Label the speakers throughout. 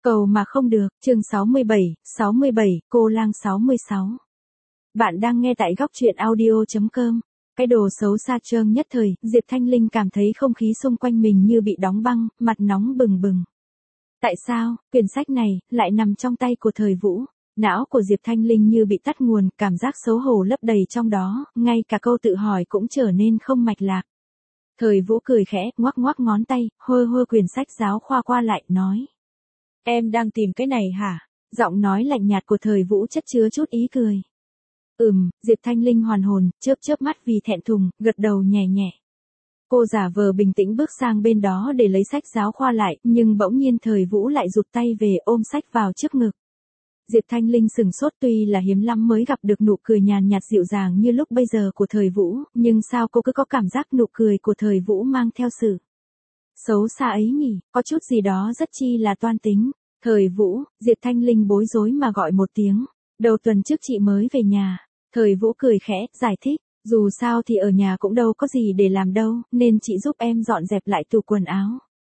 Speaker 1: Cầu mà không được, chương 67, cô lang 66. Bạn đang nghe tại góc truyện audio.com. Cái đồ xấu xa trơn nhất thời, Diệp Thanh Linh cảm thấy không khí xung quanh mình như bị đóng băng, mặt nóng bừng bừng. Tại sao, quyển sách này, lại nằm trong tay của Thời Vũ? Não của Diệp Thanh Linh như bị tắt nguồn, cảm giác xấu hổ lấp đầy trong đó, ngay cả câu tự hỏi cũng trở nên không mạch lạc. Thời Vũ cười khẽ, ngoắc ngoắc ngón tay, hơ hơ quyển sách giáo khoa qua lại, nói. Em đang tìm cái này hả? Giọng nói lạnh nhạt của Thời Vũ chất chứa chút ý cười. Diệp Thanh Linh hoàn hồn, chớp chớp mắt vì thẹn thùng, gật đầu nhẹ nhẹ. Cô giả vờ bình tĩnh bước sang bên đó để lấy sách giáo khoa lại, nhưng bỗng nhiên Thời Vũ lại rụt tay về ôm sách vào trước ngực. Diệp Thanh Linh sừng sốt, tuy là hiếm lắm mới gặp được nụ cười nhàn nhạt dịu dàng như lúc bây giờ của Thời Vũ, nhưng sao cô cứ có cảm giác nụ cười của Thời Vũ mang theo sự xấu xa ấy nhỉ, có chút gì đó rất chi là toan tính. Thời Vũ, Diệp Thanh Linh bối rối mà gọi một tiếng. Đầu tuần trước chị mới về nhà. Thời Vũ cười khẽ, giải thích, dù sao thì ở nhà cũng đâu có gì để làm đâu, nên chị giúp em dọn dẹp lại tủ quần áo.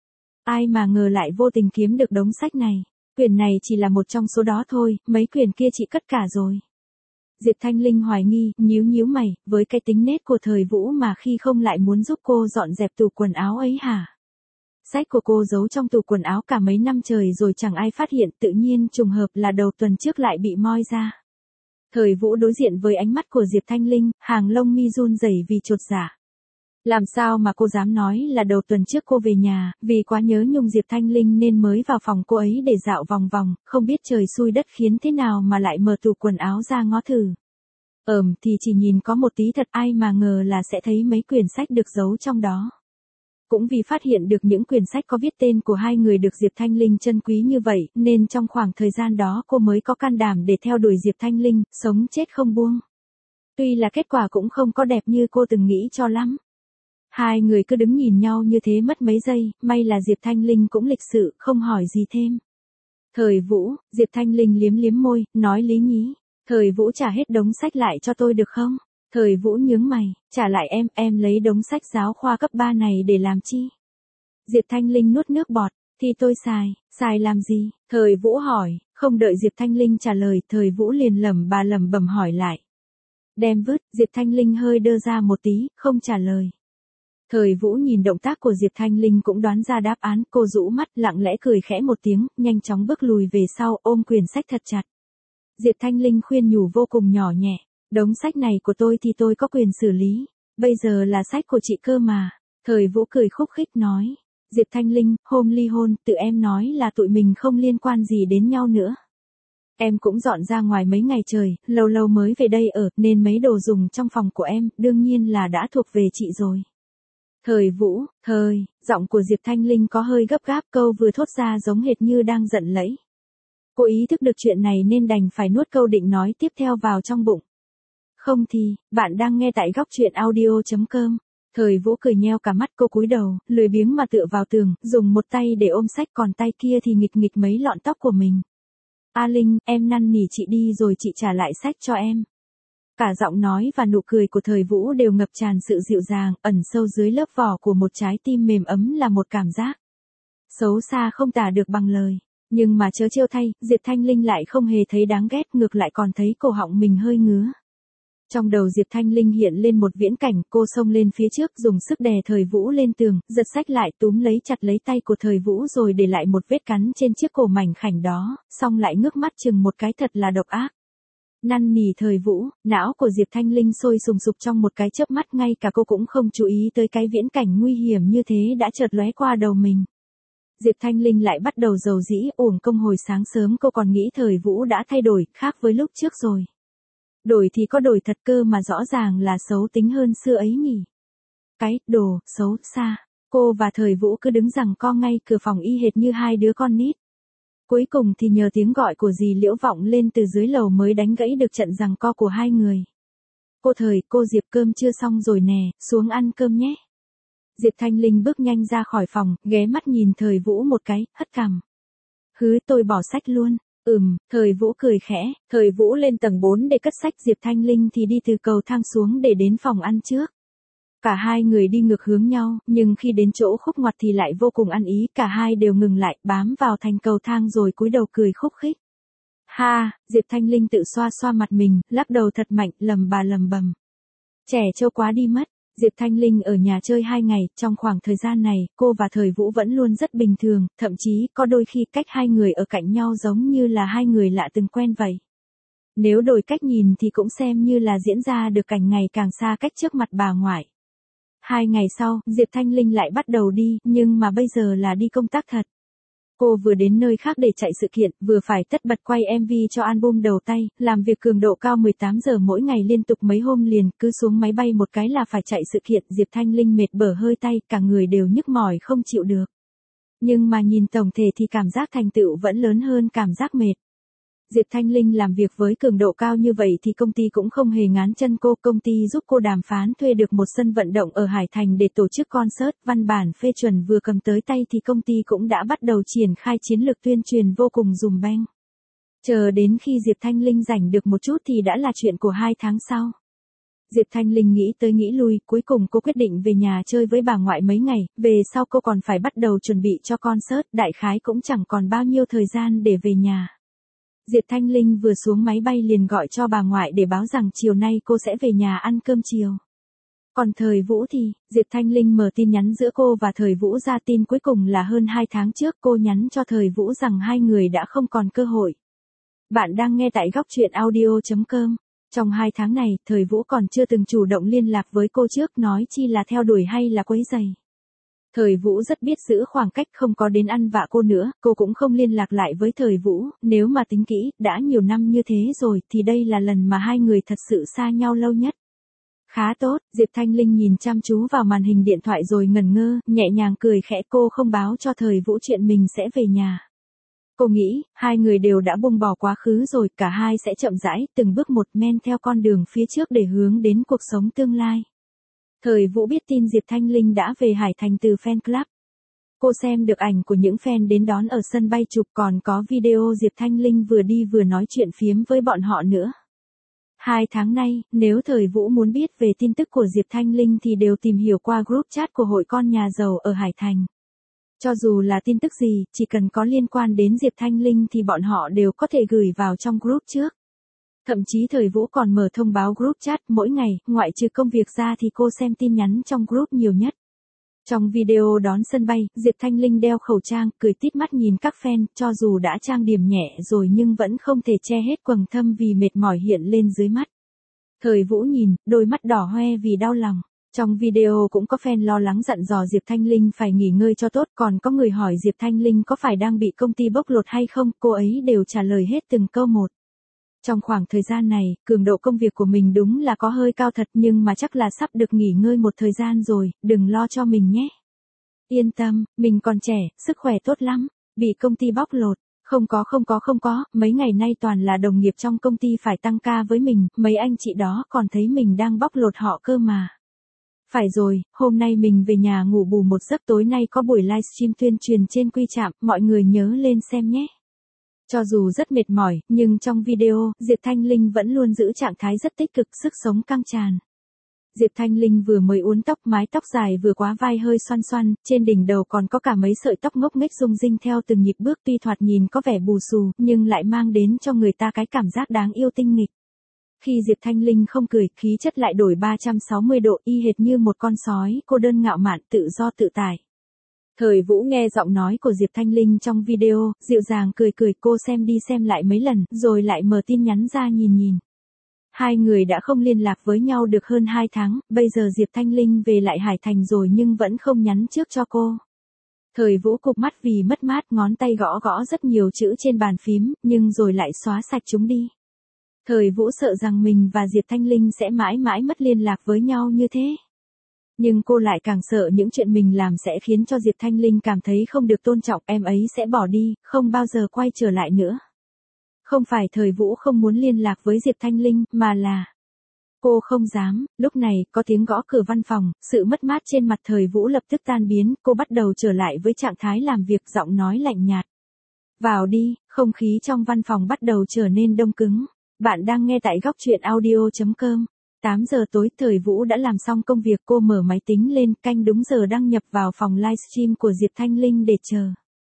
Speaker 1: Ai mà ngờ lại vô tình kiếm được đống sách này. Quyển này chỉ là một trong số đó thôi, mấy quyển kia chị cất cả rồi. Diệp Thanh Linh hoài nghi, nhíu mày, với cái tính nết của Thời Vũ mà khi không lại muốn giúp cô dọn dẹp tủ quần áo ấy hả? Sách của cô giấu trong tủ quần áo cả mấy năm trời rồi chẳng ai phát hiện, tự nhiên trùng hợp là đầu tuần trước lại bị moi ra. Thời Vũ đối diện với ánh mắt của Diệp Thanh Linh, hàng lông mi run rẩy vì chột dạ. Làm sao mà cô dám nói là đầu tuần trước cô về nhà, vì quá nhớ nhung Diệp Thanh Linh nên mới vào phòng cô ấy để dạo vòng vòng, không biết trời xui đất khiến thế nào mà lại mở tủ quần áo ra ngó thử. Thì chỉ nhìn có một tí thật, ai mà ngờ là sẽ thấy mấy quyển sách được giấu trong đó. Cũng vì phát hiện được những quyển sách có viết tên của hai người được Diệp Thanh Linh trân quý như vậy, nên trong khoảng thời gian đó cô mới có can đảm để theo đuổi Diệp Thanh Linh, sống chết không buông. Tuy là kết quả cũng không có đẹp như cô từng nghĩ cho lắm. Hai người cứ đứng nhìn nhau như thế mất mấy giây, may là Diệp Thanh Linh cũng lịch sự, không hỏi gì thêm. Thời Vũ, Diệp Thanh Linh liếm liếm môi, nói lý nhí. Thời Vũ trả hết đống sách lại cho tôi được không? Thời Vũ nhướng mày, trả lại em lấy đống sách giáo khoa cấp 3 này để làm chi? Diệp Thanh Linh nuốt nước bọt, thì tôi xài làm gì? Thời Vũ hỏi, không đợi Diệp Thanh Linh trả lời, Thời Vũ liền lẩm bẩm hỏi lại. Đem vứt, Diệp Thanh Linh hơi đơ ra một tí, không trả lời. Thời Vũ nhìn động tác của Diệp Thanh Linh cũng đoán ra đáp án, cô rũ mắt lặng lẽ cười khẽ một tiếng, nhanh chóng bước lùi về sau, ôm quyển sách thật chặt. Diệp Thanh Linh khuyên nhủ vô cùng nhỏ nhẹ. Đống sách này của tôi thì tôi có quyền xử lý, bây giờ là sách của chị cơ mà. Thời Vũ cười khúc khích nói. Diệp Thanh Linh, hôm ly hôn, tự em nói là tụi mình không liên quan gì đến nhau nữa. Em cũng dọn ra ngoài mấy ngày trời, lâu mới về đây ở, nên mấy đồ dùng trong phòng của em, đương nhiên là đã thuộc về chị rồi. Thời Vũ, giọng của Diệp Thanh Linh có hơi gấp gáp, câu vừa thốt ra giống hệt như đang giận lẫy. Cô ý thức được chuyện này nên đành phải nuốt câu định nói tiếp theo vào trong bụng. Không thì, bạn đang nghe tại góc truyện audio.com. Thời Vũ cười nheo cả mắt, cô cúi đầu, lười biếng mà tựa vào tường, dùng một tay để ôm sách còn tay kia thì nghịch mấy lọn tóc của mình. A Linh, em năn nỉ chị đi rồi chị trả lại sách cho em. Cả giọng nói và nụ cười của Thời Vũ đều ngập tràn sự dịu dàng, ẩn sâu dưới lớp vỏ của một trái tim mềm ấm là một cảm giác xấu xa không tả được bằng lời. Nhưng mà chớ trêu thay, Diệp Thanh Linh lại không hề thấy đáng ghét, ngược lại còn thấy cổ họng mình hơi ngứa. Trong đầu Diệp Thanh Linh hiện lên một viễn cảnh, cô xông lên phía trước dùng sức đè Thời Vũ lên tường, giật sách lại túm lấy chặt lấy tay của Thời Vũ rồi để lại một vết cắn trên chiếc cổ mảnh khảnh đó, xong lại ngước mắt chừng một cái thật là độc ác. Năn nỉ Thời Vũ, não của Diệp Thanh Linh sôi sùng sục trong một cái chớp mắt, ngay cả cô cũng không chú ý tới cái viễn cảnh nguy hiểm như thế đã chợt lóe qua đầu mình. Diệp Thanh Linh lại bắt đầu rầu rĩ, uổng công hồi sáng sớm cô còn nghĩ Thời Vũ đã thay đổi, khác với lúc trước rồi. Đổi thì có đổi thật cơ mà rõ ràng là xấu tính hơn xưa ấy nhỉ. Cái đồ xấu xa, cô và Thời Vũ cứ đứng giằng co ngay cửa phòng y hệt như hai đứa con nít. Cuối cùng thì nhờ tiếng gọi của dì Liễu vọng lên từ dưới lầu mới đánh gãy được trận giằng co của hai người. Cô Diệp, cơm chưa xong rồi nè, xuống ăn cơm nhé. Diệp Thanh Linh bước nhanh ra khỏi phòng, ghé mắt nhìn Thời Vũ một cái, hất cằm. Tôi bỏ sách luôn. Thời Vũ cười khẽ, Thời Vũ lên tầng 4 để cất sách, Diệp Thanh Linh thì đi từ cầu thang xuống để đến phòng ăn trước. Cả hai người đi ngược hướng nhau, nhưng khi đến chỗ khúc ngoặt thì lại vô cùng ăn ý, cả hai đều ngừng lại, bám vào thành cầu thang rồi cúi đầu cười khúc khích. Ha, Diệp Thanh Linh tự xoa xoa mặt mình, lắc đầu thật mạnh, lầm bầm. Trẻ trâu quá đi mất. Diệp Thanh Linh ở nhà chơi 2 ngày, trong khoảng thời gian này, cô và Thời Vũ vẫn luôn rất bình thường, thậm chí có đôi khi cách hai người ở cạnh nhau giống như là hai người lạ từng quen vậy. Nếu đổi cách nhìn thì cũng xem như là diễn ra được cảnh ngày càng xa cách trước mặt bà ngoại. 2 ngày sau, Diệp Thanh Linh lại bắt đầu đi, nhưng mà bây giờ là đi công tác thật. Cô vừa đến nơi khác để chạy sự kiện, vừa phải tất bật quay MV cho album đầu tay, làm việc cường độ cao 18 giờ mỗi ngày liên tục mấy hôm liền, cứ xuống máy bay một cái là phải chạy sự kiện, Diệp Thanh Linh mệt bở hơi tay, cả người đều nhức mỏi không chịu được. Nhưng mà nhìn tổng thể thì cảm giác thành tựu vẫn lớn hơn cảm giác mệt. Diệp Thanh Linh làm việc với cường độ cao như vậy thì công ty cũng không hề ngán chân cô, công ty giúp cô đàm phán thuê được một sân vận động ở Hải Thành để tổ chức concert, văn bản phê chuẩn vừa cầm tới tay thì công ty cũng đã bắt đầu triển khai chiến lược tuyên truyền vô cùng dùm beng. Chờ đến khi Diệp Thanh Linh rảnh được một chút thì đã là chuyện của 2 tháng sau. Diệp Thanh Linh nghĩ tới nghĩ lui, cuối cùng cô quyết định về nhà chơi với bà ngoại mấy ngày, về sau cô còn phải bắt đầu chuẩn bị cho concert, đại khái cũng chẳng còn bao nhiêu thời gian để về nhà. Diệp Thanh Linh vừa xuống máy bay liền gọi cho bà ngoại để báo rằng chiều nay cô sẽ về nhà ăn cơm chiều. Còn Thời Vũ thì, Diệp Thanh Linh mở tin nhắn giữa cô và Thời Vũ ra, tin cuối cùng là hơn 2 tháng trước cô nhắn cho Thời Vũ rằng hai người đã không còn cơ hội. Bạn đang nghe tại góc truyện audio.com. Trong 2 tháng này, Thời Vũ còn chưa từng chủ động liên lạc với cô trước, nói chi là theo đuổi hay là quấy rầy. Thời Vũ rất biết giữ khoảng cách, không có đến ăn vạ cô nữa, cô cũng không liên lạc lại với Thời Vũ, nếu mà tính kỹ, đã nhiều năm như thế rồi thì đây là lần mà hai người thật sự xa nhau lâu nhất. Khá tốt, Diệp Thanh Linh nhìn chăm chú vào màn hình điện thoại rồi ngẩn ngơ, nhẹ nhàng cười khẽ, cô không báo cho Thời Vũ chuyện mình sẽ về nhà. Cô nghĩ, hai người đều đã buông bỏ quá khứ rồi, cả hai sẽ chậm rãi, từng bước một men theo con đường phía trước để hướng đến cuộc sống tương lai. Thời Vũ biết tin Diệp Thanh Linh đã về Hải Thành từ fan club. Cô xem được ảnh của những fan đến đón ở sân bay chụp, còn có video Diệp Thanh Linh vừa đi vừa nói chuyện phiếm với bọn họ nữa. 2 tháng nay, nếu Thời Vũ muốn biết về tin tức của Diệp Thanh Linh thì đều tìm hiểu qua group chat của hội con nhà giàu ở Hải Thành. Cho dù là tin tức gì, chỉ cần có liên quan đến Diệp Thanh Linh thì bọn họ đều có thể gửi vào trong group trước. Thậm chí Thời Vũ còn mở thông báo group chat mỗi ngày, ngoại trừ công việc ra thì cô xem tin nhắn trong group nhiều nhất. Trong video đón sân bay, Diệp Thanh Linh đeo khẩu trang, cười tít mắt nhìn các fan, cho dù đã trang điểm nhẹ rồi nhưng vẫn không thể che hết quầng thâm vì mệt mỏi hiện lên dưới mắt. Thời Vũ nhìn, đôi mắt đỏ hoe vì đau lòng. Trong video cũng có fan lo lắng dặn dò Diệp Thanh Linh phải nghỉ ngơi cho tốt, còn có người hỏi Diệp Thanh Linh có phải đang bị công ty bóc lột hay không, cô ấy đều trả lời hết từng câu một. Trong khoảng thời gian này, cường độ công việc của mình đúng là có hơi cao thật, nhưng mà chắc là sắp được nghỉ ngơi một thời gian rồi, đừng lo cho mình nhé. Yên tâm, mình còn trẻ, sức khỏe tốt lắm, bị công ty bóc lột. Không có, mấy ngày nay toàn là đồng nghiệp trong công ty phải tăng ca với mình, mấy anh chị đó còn thấy mình đang bóc lột họ cơ mà. Phải rồi, hôm nay mình về nhà ngủ bù một giấc, tối nay có buổi livestream tuyên truyền trên Quy Trạm, mọi người nhớ lên xem nhé. Cho dù rất mệt mỏi, nhưng trong video, Diệp Thanh Linh vẫn luôn giữ trạng thái rất tích cực, sức sống căng tràn. Diệp Thanh Linh vừa mới uốn tóc, mái tóc dài vừa quá vai hơi xoăn xoăn, trên đỉnh đầu còn có cả mấy sợi tóc ngốc nghếch rung rinh theo từng nhịp bước, tuy thoạt nhìn có vẻ bù xù, nhưng lại mang đến cho người ta cái cảm giác đáng yêu tinh nghịch. Khi Diệp Thanh Linh không cười, khí chất lại đổi 360 độ, y hệt như một con sói, cô đơn ngạo mạn, tự do tự tại. Thời Vũ nghe giọng nói của Diệp Thanh Linh trong video, dịu dàng cười, cô xem đi xem lại mấy lần, rồi lại mở tin nhắn ra nhìn. Hai người đã không liên lạc với nhau được hơn 2 tháng, bây giờ Diệp Thanh Linh về lại Hải Thành rồi nhưng vẫn không nhắn trước cho cô. Thời Vũ cụp mắt vì mất mát, ngón tay gõ rất nhiều chữ trên bàn phím, nhưng rồi lại xóa sạch chúng đi. Thời Vũ sợ rằng mình và Diệp Thanh Linh sẽ mãi mãi mất liên lạc với nhau như thế. Nhưng cô lại càng sợ những chuyện mình làm sẽ khiến cho Diệp Thanh Linh cảm thấy không được tôn trọng, em ấy sẽ bỏ đi, không bao giờ quay trở lại nữa. Không phải Thời Vũ không muốn liên lạc với Diệp Thanh Linh, mà là cô không dám. Lúc này, có tiếng gõ cửa văn phòng, sự mất mát trên mặt Thời Vũ lập tức tan biến, cô bắt đầu trở lại với trạng thái làm việc, giọng nói lạnh nhạt. Vào đi, không khí trong văn phòng bắt đầu trở nên đông cứng. Bạn đang nghe tại góc truyện audio.com. 8 giờ tối, Thời Vũ đã làm xong công việc, cô mở máy tính lên, canh đúng giờ đăng nhập vào phòng livestream của Diệp Thanh Linh để chờ.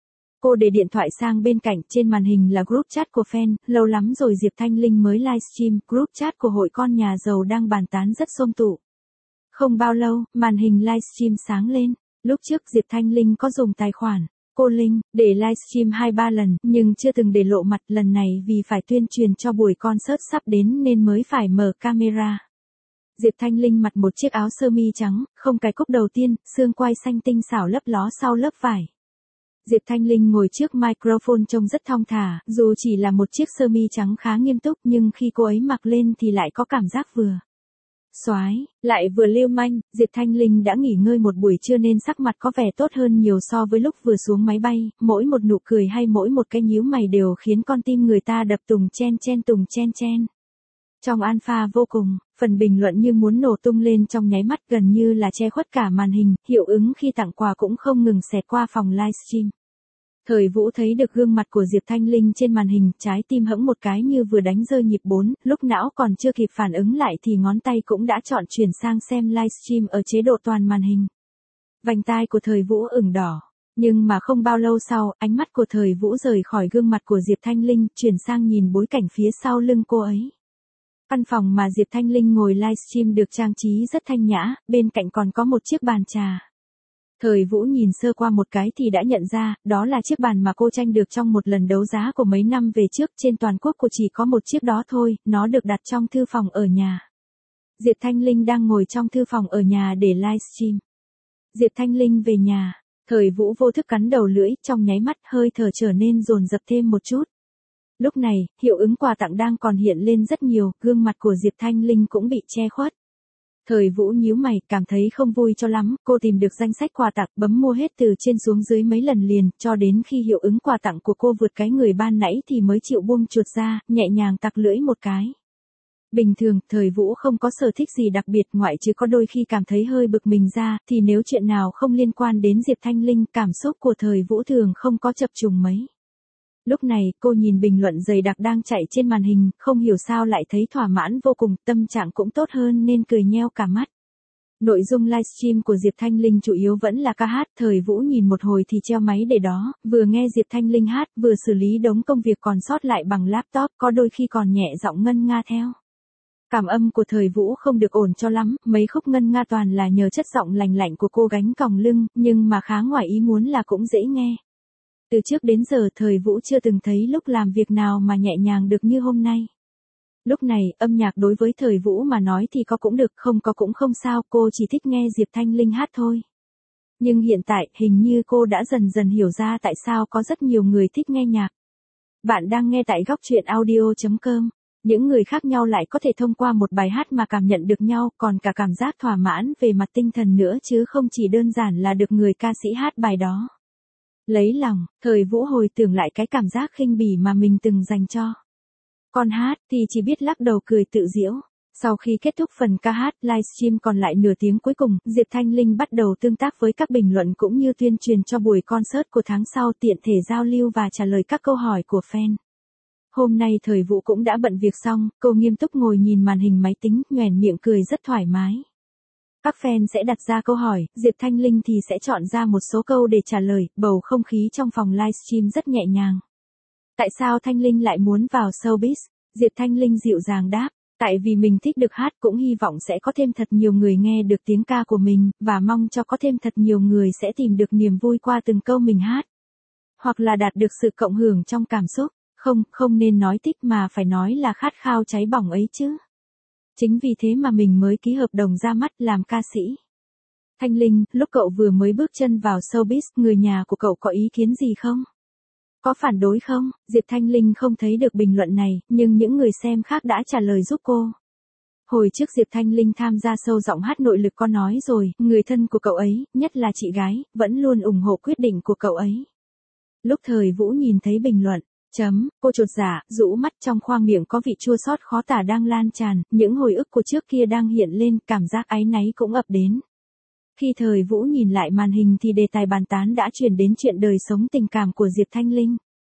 Speaker 1: Cô để điện thoại sang bên cạnh, trên màn hình là group chat của fan, lâu lắm rồi Diệp Thanh Linh mới livestream, group chat của hội con nhà giàu đang bàn tán rất xôm tụ. Không bao lâu, màn hình livestream sáng lên, lúc trước Diệp Thanh Linh có dùng tài khoản Cô Linh để livestream 2-3 lần, nhưng chưa từng để lộ mặt, lần này vì phải tuyên truyền cho buổi concert sắp đến nên mới phải mở camera. Diệp Thanh Linh mặc một chiếc áo sơ mi trắng, không cài cúc đầu tiên, xương quai xanh tinh xảo lấp ló sau lớp vải. Diệp Thanh Linh ngồi trước microphone trông rất thong thả, dù chỉ là một chiếc sơ mi trắng khá nghiêm túc nhưng khi cô ấy mặc lên thì lại có cảm giác vừa soái, lại vừa lưu manh. Diệp Thanh Linh đã nghỉ ngơi một buổi trưa nên sắc mặt có vẻ tốt hơn nhiều so với lúc vừa xuống máy bay, mỗi một nụ cười hay mỗi một cái nhíu mày đều khiến con tim người ta đập tùng chen chen tùng chen chen. Trong alpha vô cùng, phần bình luận như muốn nổ tung lên trong nháy mắt, gần như là che khuất cả màn hình, hiệu ứng khi tặng quà cũng không ngừng xẹt qua phòng livestream. Thời Vũ thấy được gương mặt của Diệp Thanh Linh trên màn hình, trái tim hẫng một cái như vừa đánh rơi nhịp 4, lúc não còn chưa kịp phản ứng lại thì ngón tay cũng đã chọn chuyển sang xem livestream ở chế độ toàn màn hình. Vành tai của Thời Vũ ửng đỏ, nhưng mà không bao lâu sau, ánh mắt của Thời Vũ rời khỏi gương mặt của Diệp Thanh Linh, chuyển sang nhìn bối cảnh phía sau lưng cô ấy. Căn phòng mà Diệp Thanh Linh ngồi livestream được trang trí rất thanh nhã, bên cạnh còn có một chiếc bàn trà. Thời Vũ nhìn sơ qua một cái thì đã nhận ra, đó là chiếc bàn mà cô tranh được trong một lần đấu giá của mấy năm về trước, trên toàn quốc cô chỉ có một chiếc đó thôi, nó được đặt trong thư phòng ở nhà. Diệp Thanh Linh đang ngồi trong thư phòng ở nhà để livestream. Diệp Thanh Linh về nhà, Thời Vũ vô thức cắn đầu lưỡi, trong nháy mắt hơi thở trở nên dồn dập thêm một chút. Lúc này, hiệu ứng quà tặng đang còn hiện lên rất nhiều, gương mặt của Diệp Thanh Linh cũng bị che khuất. Thời Vũ nhíu mày, cảm thấy không vui cho lắm, cô tìm được danh sách quà tặng, bấm mua hết từ trên xuống dưới mấy lần liền, cho đến khi hiệu ứng quà tặng của cô vượt cái người ban nãy thì mới chịu buông chuột ra, nhẹ nhàng tặc lưỡi một cái. Bình thường, Thời Vũ không có sở thích gì đặc biệt, ngoại trừ có đôi khi cảm thấy hơi bực mình ra, thì nếu chuyện nào không liên quan đến Diệp Thanh Linh, cảm xúc của Thời Vũ thường không có chập trùng mấy. Lúc này, cô nhìn bình luận dày đặc đang chạy trên màn hình, không hiểu sao lại thấy thỏa mãn vô cùng, tâm trạng cũng tốt hơn nên cười nheo cả mắt. Nội dung livestream của Diệp Thanh Linh chủ yếu vẫn là ca hát, Thời Vũ nhìn một hồi thì treo máy để đó, vừa nghe Diệp Thanh Linh hát, vừa xử lý đống công việc còn sót lại bằng laptop, có đôi khi còn nhẹ giọng ngân nga theo. Cảm âm của Thời Vũ không được ổn cho lắm, mấy khúc ngân nga toàn là nhờ chất giọng lành lạnh của cô gánh còng lưng, nhưng mà khá ngoài ý muốn là cũng dễ nghe. Từ trước đến giờ Thời Vũ chưa từng thấy lúc làm việc nào mà nhẹ nhàng được như hôm nay. Lúc này, âm nhạc đối với Thời Vũ mà nói thì có cũng được, không có cũng không sao, cô chỉ thích nghe Diệp Thanh Linh hát thôi. Nhưng hiện tại, hình như cô đã dần dần hiểu ra tại sao có rất nhiều người thích nghe nhạc. Bạn đang nghe tại góc truyện audio.com. Những người khác nhau lại có thể thông qua một bài hát mà cảm nhận được nhau, còn cả cảm giác thỏa mãn về mặt tinh thần nữa chứ không chỉ đơn giản là được người ca sĩ hát bài đó. Lấy lòng, Thời Vũ hồi tưởng lại cái cảm giác khinh bỉ mà mình từng dành cho con hát thì chỉ biết lắc đầu cười tự giễu. Sau khi kết thúc phần ca hát, livestream còn lại nửa tiếng cuối cùng, Diệp Thanh Linh bắt đầu tương tác với các bình luận cũng như tuyên truyền cho buổi concert của tháng sau, tiện thể giao lưu và trả lời các câu hỏi của fan. Hôm nay Thời Vũ cũng đã bận việc xong, cô nghiêm túc ngồi nhìn màn hình máy tính, nhoẻn miệng cười rất thoải mái. Các fan sẽ đặt ra câu hỏi, Diệp Thanh Linh thì sẽ chọn ra một số câu để trả lời, bầu không khí trong phòng livestream rất nhẹ nhàng. Tại sao Thanh Linh lại muốn vào showbiz? Diệp Thanh Linh dịu dàng đáp, tại vì mình thích được hát, cũng hy vọng sẽ có thêm thật nhiều người nghe được tiếng ca của mình, và mong cho có thêm thật nhiều người sẽ tìm được niềm vui qua từng câu mình hát. Hoặc là đạt được sự cộng hưởng trong cảm xúc, không nên nói thích mà phải nói là khát khao cháy bỏng ấy chứ. Chính vì thế mà mình mới ký hợp đồng ra mắt làm ca sĩ. Thanh Linh, lúc cậu vừa mới bước chân vào showbiz, người nhà của cậu có ý kiến gì không? Có phản đối không? Diệp Thanh Linh không thấy được bình luận này, nhưng những người xem khác đã trả lời giúp cô. Hồi trước Diệp Thanh Linh tham gia show giọng hát nội lực có nói rồi, người thân của cậu ấy, nhất là chị gái, vẫn luôn ủng hộ quyết định của cậu ấy. Lúc Thời Vũ nhìn thấy bình luận, cô chột dạ, rũ mắt, trong khoang miệng có vị chua xót khó tả đang lan tràn, những hồi ức của trước kia đang hiện lên, cảm giác áy náy cũng ập đến. Khi Thời Vũ nhìn lại màn hình thì đề tài bàn tán đã chuyển đến chuyện đời sống tình cảm của Diệp Thanh Linh.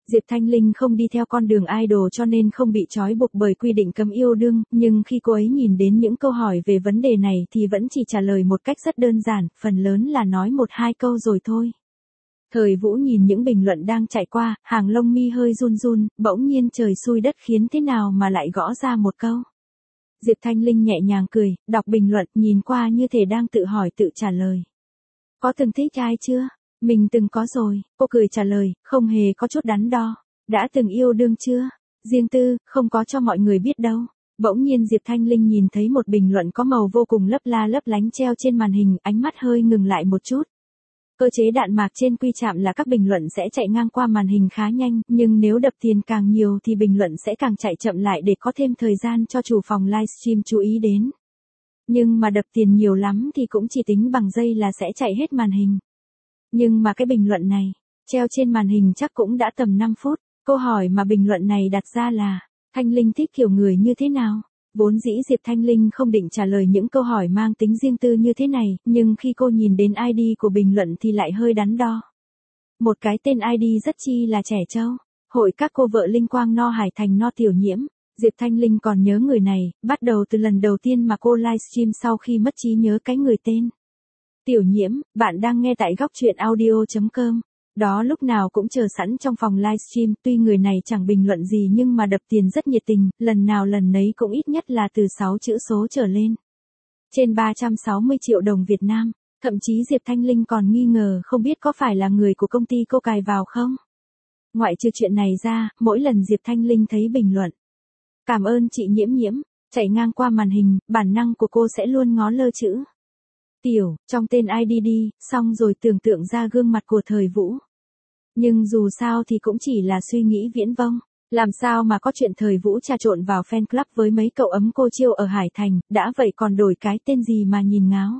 Speaker 1: Diệp Thanh Linh không đi theo con đường idol cho nên không bị trói buộc bởi quy định cấm yêu đương, nhưng khi cô ấy nhìn đến những câu hỏi về vấn đề này thì vẫn chỉ trả lời một cách rất đơn giản, phần lớn là nói một hai câu rồi thôi. Thời Vũ nhìn những bình luận đang chạy qua, hàng lông mi hơi run run, bỗng nhiên trời xui đất khiến thế nào mà lại gõ ra một câu. Diệp Thanh Linh nhẹ nhàng cười, đọc bình luận, nhìn qua như thể đang tự hỏi tự trả lời. Có từng thích ai chưa? Mình từng có rồi, cô cười trả lời, không hề có chút đắn đo. Đã từng yêu đương chưa? Riêng tư, không có cho mọi người biết đâu. Bỗng nhiên Diệp Thanh Linh nhìn thấy một bình luận có màu vô cùng lấp la lấp lánh treo trên màn hình, ánh mắt hơi ngừng lại một chút. Cơ chế đạn mạc trên quy chạm là các bình luận sẽ chạy ngang qua màn hình khá nhanh, nhưng nếu đập tiền càng nhiều thì bình luận sẽ càng chạy chậm lại để có thêm thời gian cho chủ phòng livestream chú ý đến. Nhưng mà đập tiền nhiều lắm thì cũng chỉ tính bằng giây là sẽ chạy hết màn hình. Nhưng mà cái bình luận này, treo trên màn hình chắc cũng đã tầm 5 phút. Câu hỏi mà bình luận này đặt ra là, Thanh Linh thích kiểu người như thế nào? Vốn dĩ Diệp Thanh Linh không định trả lời những câu hỏi mang tính riêng tư như thế này, nhưng khi cô nhìn đến ID của bình luận thì lại hơi đắn đo. Một cái tên ID rất chi là trẻ trâu. Hội các cô vợ Linh Quang No Hải Thành No Tiểu Nhiễm. Diệp Thanh Linh còn nhớ người này, bắt đầu từ lần đầu tiên mà cô livestream sau khi mất trí nhớ cái người tên. Tiểu Nhiễm, bạn đang nghe tại góc truyện audio.com. Đó lúc nào cũng chờ sẵn trong phòng livestream, tuy người này chẳng bình luận gì nhưng mà đập tiền rất nhiệt tình, lần nào lần nấy cũng ít nhất là từ 6 chữ số trở lên. Trên 360 triệu đồng Việt Nam, thậm chí Diệp Thanh Linh còn nghi ngờ không biết có phải là người của công ty cô cài vào không. Ngoại trừ chuyện này ra, mỗi lần Diệp Thanh Linh thấy bình luận, cảm ơn chị Nhiễm Nhiễm, chạy ngang qua màn hình, bản năng của cô sẽ luôn ngó lơ chữ Tiểu, trong tên ID đi, xong rồi tưởng tượng ra gương mặt của Thời Vũ. Nhưng dù sao thì cũng chỉ là suy nghĩ viễn vông. Làm sao mà có chuyện Thời Vũ trà trộn vào fan club với mấy cậu ấm cô chiêu ở Hải Thành, đã vậy còn đổi cái tên gì mà nhìn ngáo.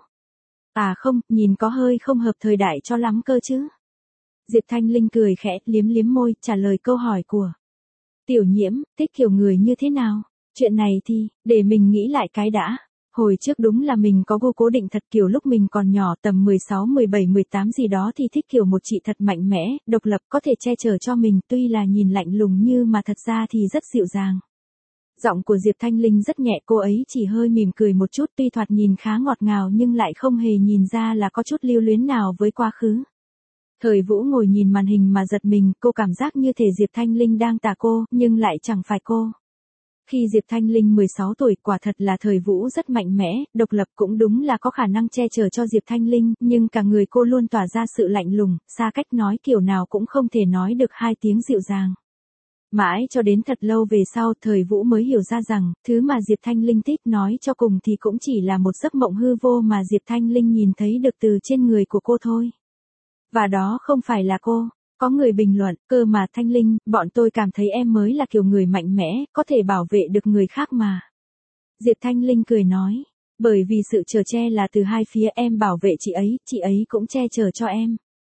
Speaker 1: À không, nhìn có hơi không hợp thời đại cho lắm cơ chứ. Diệp Thanh Linh cười khẽ, liếm liếm môi, trả lời câu hỏi của Tiểu Nhiễm, thích kiểu người như thế nào? Chuyện này thì, để mình nghĩ lại cái đã. Hồi trước đúng là mình có gu cố định thật, kiểu lúc mình còn nhỏ tầm 16, 17, 18 gì đó thì thích kiểu một chị thật mạnh mẽ, độc lập, có thể che chở cho mình, tuy là nhìn lạnh lùng như mà thật ra thì rất dịu dàng. Giọng của Diệp Thanh Linh rất nhẹ, cô ấy chỉ hơi mỉm cười một chút, tuy thoạt nhìn khá ngọt ngào nhưng lại không hề nhìn ra là có chút lưu luyến nào với quá khứ. Thời Vũ ngồi nhìn màn hình mà giật mình, cô cảm giác như thể Diệp Thanh Linh đang tả cô, nhưng lại chẳng phải cô. Khi Diệp Thanh Linh 16 tuổi, quả thật là Thời Vũ rất mạnh mẽ, độc lập, cũng đúng là có khả năng che chở cho Diệp Thanh Linh, nhưng cả người cô luôn tỏa ra sự lạnh lùng, xa cách, nói kiểu nào cũng không thể nói được hai tiếng dịu dàng. Mãi cho đến thật lâu về sau, Thời Vũ mới hiểu ra rằng, thứ mà Diệp Thanh Linh thích nói cho cùng thì cũng chỉ là một giấc mộng hư vô mà Diệp Thanh Linh nhìn thấy được từ trên người của cô thôi. Và đó không phải là cô. Có người bình luận, cơ mà Thanh Linh, bọn tôi cảm thấy em mới là kiểu người mạnh mẽ, có thể bảo vệ được người khác mà. Diệp Thanh Linh cười nói, bởi vì sự chở che là từ hai phía, em bảo vệ chị ấy cũng che chở cho em.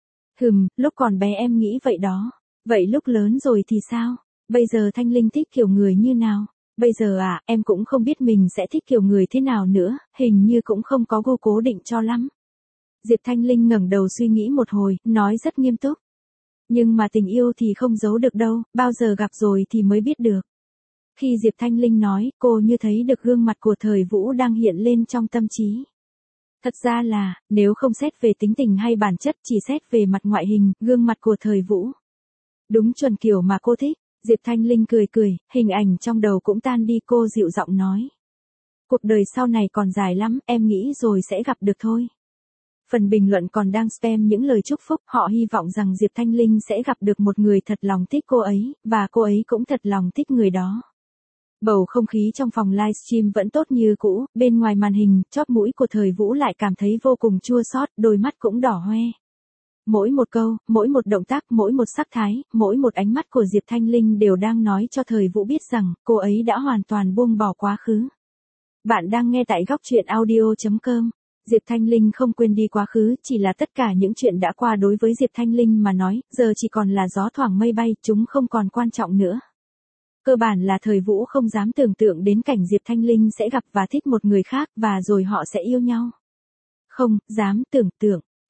Speaker 1: Lúc còn bé em nghĩ vậy đó. Vậy lúc lớn rồi thì sao? Bây giờ Thanh Linh thích kiểu người như nào? Bây giờ à, em cũng không biết mình sẽ thích kiểu người thế nào nữa, hình như cũng không có gu cố định cho lắm. Diệp Thanh Linh ngẩng đầu suy nghĩ một hồi, nói rất nghiêm túc. Nhưng mà tình yêu thì không giấu được đâu, bao giờ gặp rồi thì mới biết được. Khi Diệp Thanh Linh nói, cô như thấy được gương mặt của Thời Vũ đang hiện lên trong tâm trí. Thật ra là, nếu không xét về tính tình hay bản chất, chỉ xét về mặt ngoại hình, gương mặt của Thời Vũ đúng chuẩn kiểu mà cô thích. Diệp Thanh Linh cười cười, hình ảnh trong đầu cũng tan đi, cô dịu giọng nói. Cuộc đời sau này còn dài lắm, em nghĩ rồi sẽ gặp được thôi. Phần bình luận còn đang spam những lời chúc phúc, họ hy vọng rằng Diệp Thanh Linh sẽ gặp được một người thật lòng thích cô ấy, và cô ấy cũng thật lòng thích người đó. Bầu không khí trong phòng livestream vẫn tốt như cũ, bên ngoài màn hình, chóp mũi của Thời Vũ lại cảm thấy vô cùng chua xót, đôi mắt cũng đỏ hoe. Mỗi một câu, mỗi một động tác, mỗi một sắc thái, mỗi một ánh mắt của Diệp Thanh Linh đều đang nói cho Thời Vũ biết rằng, cô ấy đã hoàn toàn buông bỏ quá khứ. Bạn đang nghe tại góc truyện audio.com. Diệp Thanh Linh không quên đi quá khứ, chỉ là tất cả những chuyện đã qua đối với Diệp Thanh Linh mà nói, giờ chỉ còn là gió thoảng mây bay, chúng không còn quan trọng nữa. Cơ bản là Thời Vũ không dám tưởng tượng đến cảnh Diệp Thanh Linh sẽ gặp và thích một người khác, và rồi họ sẽ yêu nhau. Không dám tưởng tượng.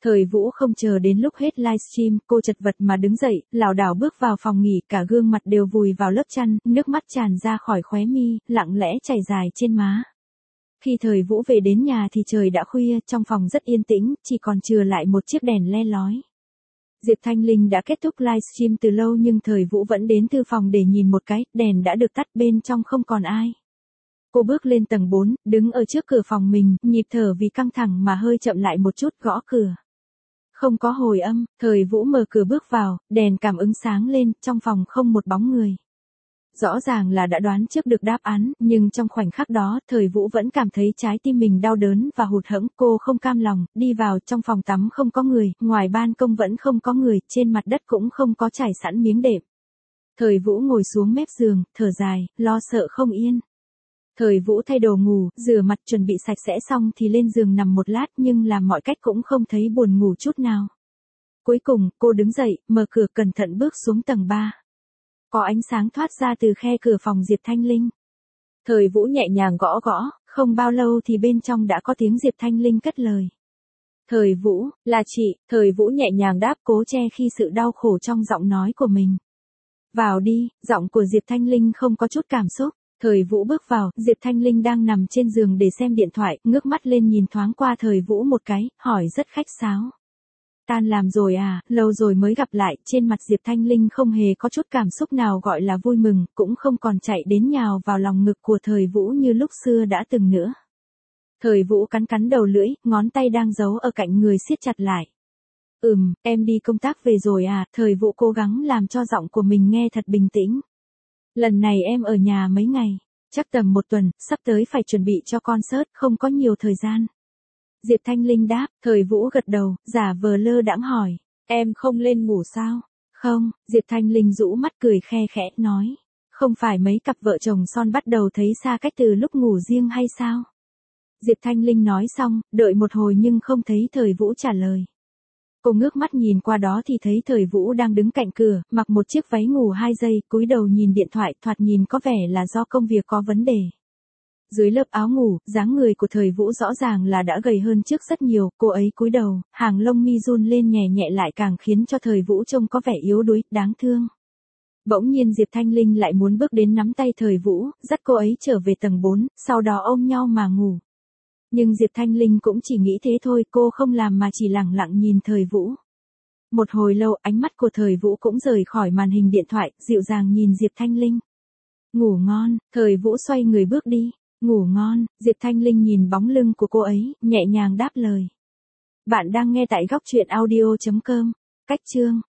Speaker 1: Thời Vũ không chờ đến lúc hết livestream, cô chật vật mà đứng dậy, lảo đảo bước vào phòng nghỉ, cả gương mặt đều vùi vào lớp chăn, nước mắt tràn ra khỏi khóe mi, lặng lẽ chảy dài trên má. Khi Thời Vũ về đến nhà thì trời đã khuya, trong phòng rất yên tĩnh, chỉ còn chừa lại một chiếc đèn le lói. Diệp Thanh Linh đã kết thúc livestream từ lâu nhưng Thời Vũ vẫn đến thư phòng để nhìn một cái, đèn đã được tắt, bên trong không còn ai. Cô bước lên tầng 4, đứng ở trước cửa phòng mình, nhịp thở vì căng thẳng mà hơi chậm lại một chút, gõ cửa. Không có hồi âm, Thời Vũ mở cửa bước vào, đèn cảm ứng sáng lên, trong phòng không một bóng người. Rõ ràng là đã đoán trước được đáp án, nhưng trong khoảnh khắc đó, Thời Vũ vẫn cảm thấy trái tim mình đau đớn và hụt hẫng, cô không cam lòng, đi vào, trong phòng tắm không có người, ngoài ban công vẫn không có người, trên mặt đất cũng không có trải sẵn miếng đệm. Thời Vũ ngồi xuống mép giường, thở dài, lo sợ không yên. Thời Vũ thay đồ ngủ, rửa mặt chuẩn bị sạch sẽ xong thì lên giường nằm một lát nhưng làm mọi cách cũng không thấy buồn ngủ chút nào. Cuối cùng, cô đứng dậy, mở cửa cẩn thận bước xuống tầng 3. Có ánh sáng thoát ra từ khe cửa phòng Diệp Thanh Linh. Thời Vũ nhẹ nhàng gõ gõ, không bao lâu thì bên trong đã có tiếng Diệp Thanh Linh cất lời. Thời Vũ, là chị, Thời Vũ nhẹ nhàng đáp, cố che khi sự đau khổ trong giọng nói của mình. Vào đi, giọng của Diệp Thanh Linh không có chút cảm xúc. Thời Vũ bước vào, Diệp Thanh Linh đang nằm trên giường để xem điện thoại, ngước mắt lên nhìn thoáng qua Thời Vũ một cái, hỏi rất khách sáo. Tan làm rồi à, lâu rồi mới gặp lại, trên mặt Diệp Thanh Linh không hề có chút cảm xúc nào gọi là vui mừng, cũng không còn chạy đến nhào vào lòng ngực của Thời Vũ như lúc xưa đã từng nữa. Thời Vũ cắn cắn đầu lưỡi, ngón tay đang giấu ở cạnh người siết chặt lại. Em đi công tác về rồi à, Thời Vũ cố gắng làm cho giọng của mình nghe thật bình tĩnh. Lần này em ở nhà mấy ngày, chắc tầm 1 tuần, sắp tới phải chuẩn bị cho concert, không có nhiều thời gian. Diệp Thanh Linh đáp, Thời Vũ gật đầu, giả vờ lơ đãng hỏi, em không lên ngủ sao? Không, Diệp Thanh Linh rũ mắt cười khe khẽ, nói, không phải mấy cặp vợ chồng son bắt đầu thấy xa cách từ lúc ngủ riêng hay sao? Diệp Thanh Linh nói xong, đợi một hồi nhưng không thấy Thời Vũ trả lời. Cô ngước mắt nhìn qua đó thì thấy Thời Vũ đang đứng cạnh cửa, mặc một chiếc váy ngủ 2 giây, cúi đầu nhìn điện thoại, thoạt nhìn có vẻ là do công việc có vấn đề. Dưới lớp áo ngủ, dáng người của Thời Vũ rõ ràng là đã gầy hơn trước rất nhiều, cô ấy cúi đầu, hàng lông mi run lên nhẹ nhẹ lại càng khiến cho Thời Vũ trông có vẻ yếu đuối, đáng thương. Bỗng nhiên Diệp Thanh Linh lại muốn bước đến nắm tay Thời Vũ, dắt cô ấy trở về tầng 4, sau đó ôm nhau mà ngủ. Nhưng Diệp Thanh Linh cũng chỉ nghĩ thế thôi, cô không làm mà chỉ lẳng lặng nhìn Thời Vũ. Một hồi lâu ánh mắt của Thời Vũ cũng rời khỏi màn hình điện thoại, dịu dàng nhìn Diệp Thanh Linh. Ngủ ngon, Thời Vũ xoay người bước đi. Ngủ ngon, Diệp Thanh Linh nhìn bóng lưng của cô ấy, nhẹ nhàng đáp lời. Bạn đang nghe tại góc truyện audio.com. Cách chương